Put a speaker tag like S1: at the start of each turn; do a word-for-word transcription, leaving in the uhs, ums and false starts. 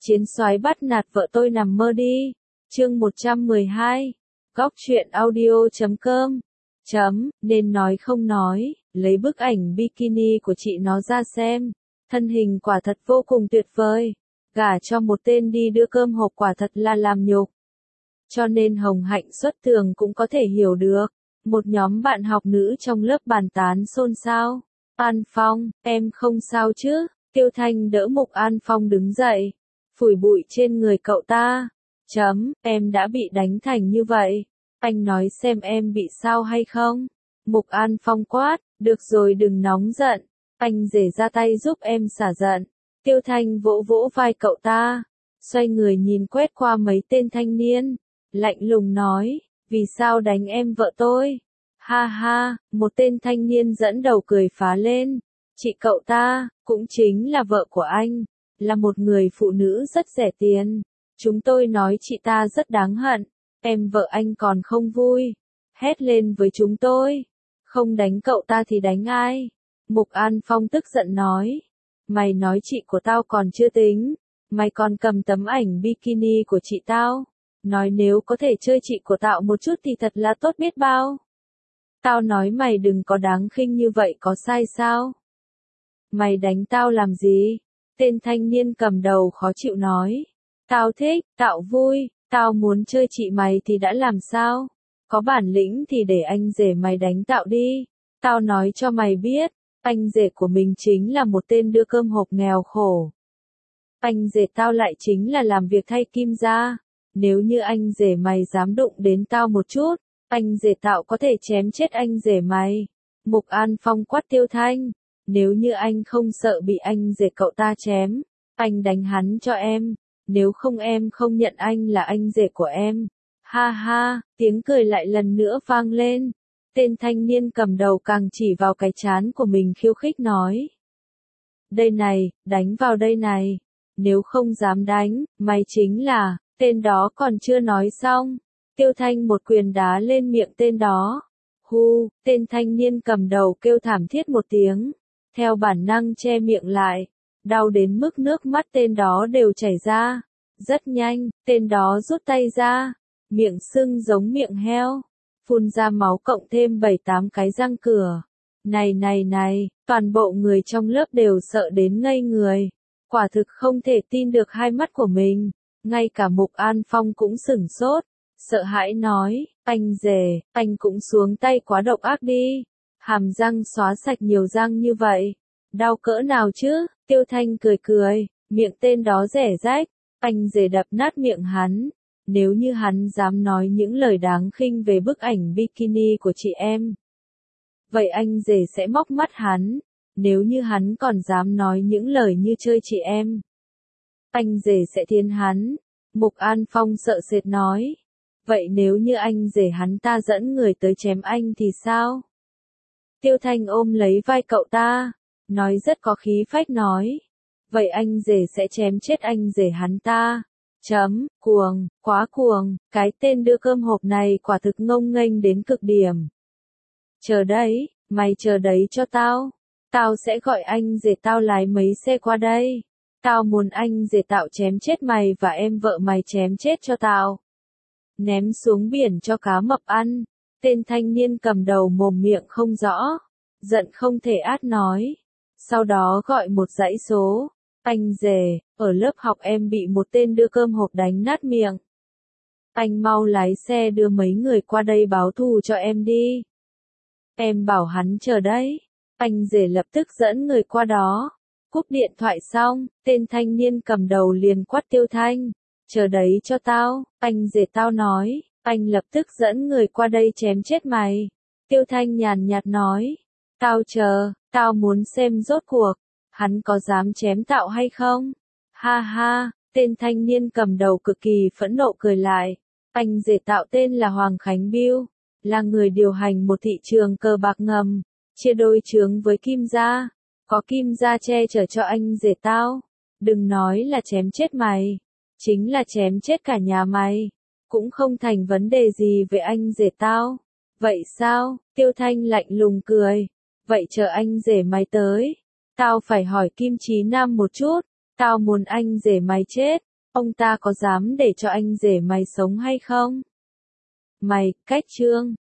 S1: Chiến soái bắt nạt vợ tôi nằm mơ đi. Chương một trăm mười hai. Góc truyện audio chấm com. Chấm, nên nói không nói, lấy bức ảnh bikini của chị nó ra xem. Thân hình quả thật vô cùng tuyệt vời. Gả cho một tên đi đưa cơm hộp quả thật là làm nhục. Cho nên Hồng Hạnh xuất tường cũng có thể hiểu được. Một nhóm bạn học nữ trong lớp bàn tán xôn xao. An Phong, em không sao chứ? Tiêu Thanh đỡ Mục An Phong đứng dậy. Phủi bụi trên người cậu ta. Chấm, em đã bị đánh thành như vậy. Anh nói xem em bị sao hay không? Mục An Phong quát, được rồi đừng nóng giận. Anh rể ra tay giúp em xả giận. Tiêu Thanh vỗ vỗ vai cậu ta. Xoay người nhìn quét qua mấy tên thanh niên. Lạnh lùng nói, vì sao đánh em vợ tôi? Ha ha, một tên thanh niên dẫn đầu cười phá lên. Chị cậu ta, cũng chính là vợ của anh, là một người phụ nữ rất rẻ tiền. Chúng tôi nói chị ta rất đáng hận, em vợ anh còn không vui. Hét lên với chúng tôi, không đánh cậu ta thì đánh ai? Mục An Phong tức giận nói, mày nói chị của tao còn chưa tính, mày còn cầm tấm ảnh bikini của chị tao. Nói nếu có thể chơi chị của tao một chút thì thật là tốt biết bao. Tao nói mày đừng có đáng khinh như vậy có sai sao? Mày đánh tao làm gì? Tên thanh niên cầm đầu khó chịu nói. Tao thích, tao vui, tao muốn chơi chị mày thì đã làm sao? Có bản lĩnh thì để anh rể mày đánh tao đi. Tao nói cho mày biết, anh rể của mình chính là một tên đưa cơm hộp nghèo khổ. Anh rể tao lại chính là làm việc thay Kim gia. Nếu như anh rể mày dám đụng đến tao một chút, anh rể tao có thể chém chết anh rể mày. Mục An Phong quát Tiêu Thanh. Nếu như anh không sợ bị anh rể cậu ta chém, anh đánh hắn cho em. Nếu không em không nhận anh là anh rể của em. Ha ha, tiếng cười lại lần nữa vang lên. Tên thanh niên cầm đầu càng chỉ vào cái trán của mình khiêu khích nói. Đây này, đánh vào đây này. Nếu không dám đánh, mày chính là, tên đó còn chưa nói xong. Tiêu Thanh một quyền đá lên miệng tên đó. Hu, tên thanh niên cầm đầu kêu thảm thiết một tiếng. Theo bản năng che miệng lại, đau đến mức nước mắt tên đó đều chảy ra. Rất nhanh, tên đó rút tay ra, miệng sưng giống miệng heo, phun ra máu cộng thêm bảy tám cái răng cửa. Này này này, toàn bộ người trong lớp đều sợ đến ngây người. Quả thực không thể tin được hai mắt của mình, ngay cả Mục An Phong cũng sửng sốt, sợ hãi nói, anh rể, anh cũng xuống tay quá độc ác đi. Hàm răng xóa sạch nhiều răng như vậy, đau cỡ nào chứ? Tiêu Thanh cười cười, miệng tên đó rẻ rách, anh rể đập nát miệng hắn. Nếu như hắn dám nói những lời đáng khinh về bức ảnh bikini của chị em, vậy anh rể sẽ móc mắt hắn. Nếu như hắn còn dám nói những lời như chơi chị em, anh rể sẽ thiến hắn. Mục An Phong sợ sệt nói, vậy nếu như anh rể hắn ta dẫn người tới chém anh thì sao? Tiêu Thanh ôm lấy vai cậu ta, nói rất có khí phách nói. Vậy anh rể sẽ chém chết anh rể hắn ta. Chấm, cuồng, quá cuồng, cái tên đưa cơm hộp này quả thực ngông nghênh đến cực điểm. Chờ đấy, mày chờ đấy cho tao. Tao sẽ gọi anh rể tao lái mấy xe qua đây. Tao muốn anh rể tao chém chết mày và em vợ mày chém chết cho tao. Ném xuống biển cho cá mập ăn. Tên thanh niên cầm đầu mồm miệng không rõ, giận không thể át nói. Sau đó gọi một dãy số. Anh rể, ở lớp học em bị một tên đưa cơm hộp đánh nát miệng. Anh mau lái xe đưa mấy người qua đây báo thù cho em đi. Em bảo hắn chờ đấy. Anh rể lập tức dẫn người qua đó. Cúp điện thoại xong, tên thanh niên cầm đầu liền quát Tiêu Thanh. Chờ đấy cho tao, anh rể tao nói. Anh lập tức dẫn người qua đây chém chết mày. Tiêu Thanh nhàn nhạt nói. Tao chờ, tao muốn xem rốt cuộc, hắn có dám chém tao hay không? Ha ha, tên thanh niên cầm đầu cực kỳ phẫn nộ cười lại. Anh rể tao tên là Hoàng Khánh Biêu, là người điều hành một thị trường cờ bạc ngầm, chia đôi chướng với Kim gia. Có Kim gia che chở cho anh rể tao. Đừng nói là chém chết mày, chính là chém chết cả nhà mày. Cũng không thành vấn đề gì với anh rể tao. Vậy sao? Tiêu Thanh lạnh lùng cười. Vậy chờ anh rể mày tới. Tao phải hỏi Kim Chí Nam một chút. Tao muốn anh rể mày chết. Ông ta có dám để cho anh rể mày sống hay không? Mày, cách chương.